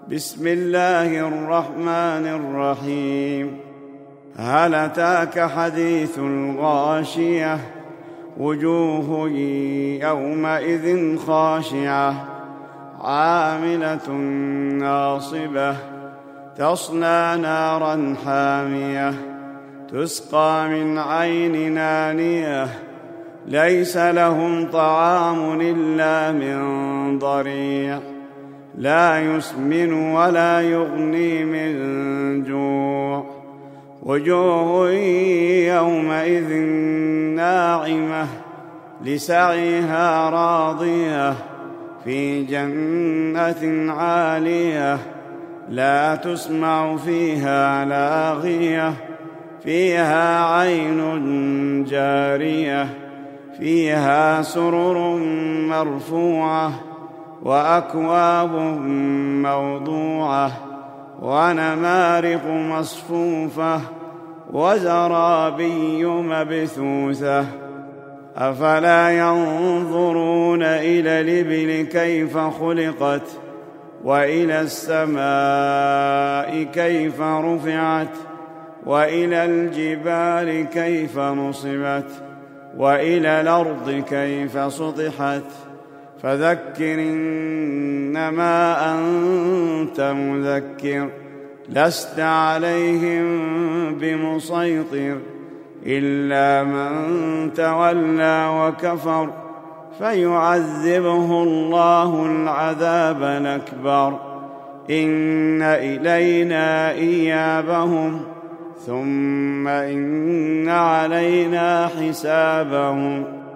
بسم الله الرحمن الرحيم. هل أتاك حديث الغاشية؟ وجوه يومئذ خاشعة عاملة ناصبة تصلى نارا حامية تسقى من عين نانية ليس لهم طعام إلا من ضريع لا يسمن ولا يغني من جوع. وجوه يومئذ ناعمة لسعيها راضية في جنة عالية لا تسمع فيها لاغية فيها عين جارية فيها سرر مرفوعة وأكواب موضوعة ونمارق مصفوفة وزرابي مبثوثة. أفلا ينظرون إلى الإبل كيف خلقت وإلى السماء كيف رفعت وإلى الجبال كيف نصبت وإلى الأرض كيف سطحت. فذكر إنما أنت مذكر لست عليهم بمسيطر إلا من تولى وكفر فيعذبه الله العذاب الأكبر. إن إلينا إيابهم ثم إن علينا حسابهم.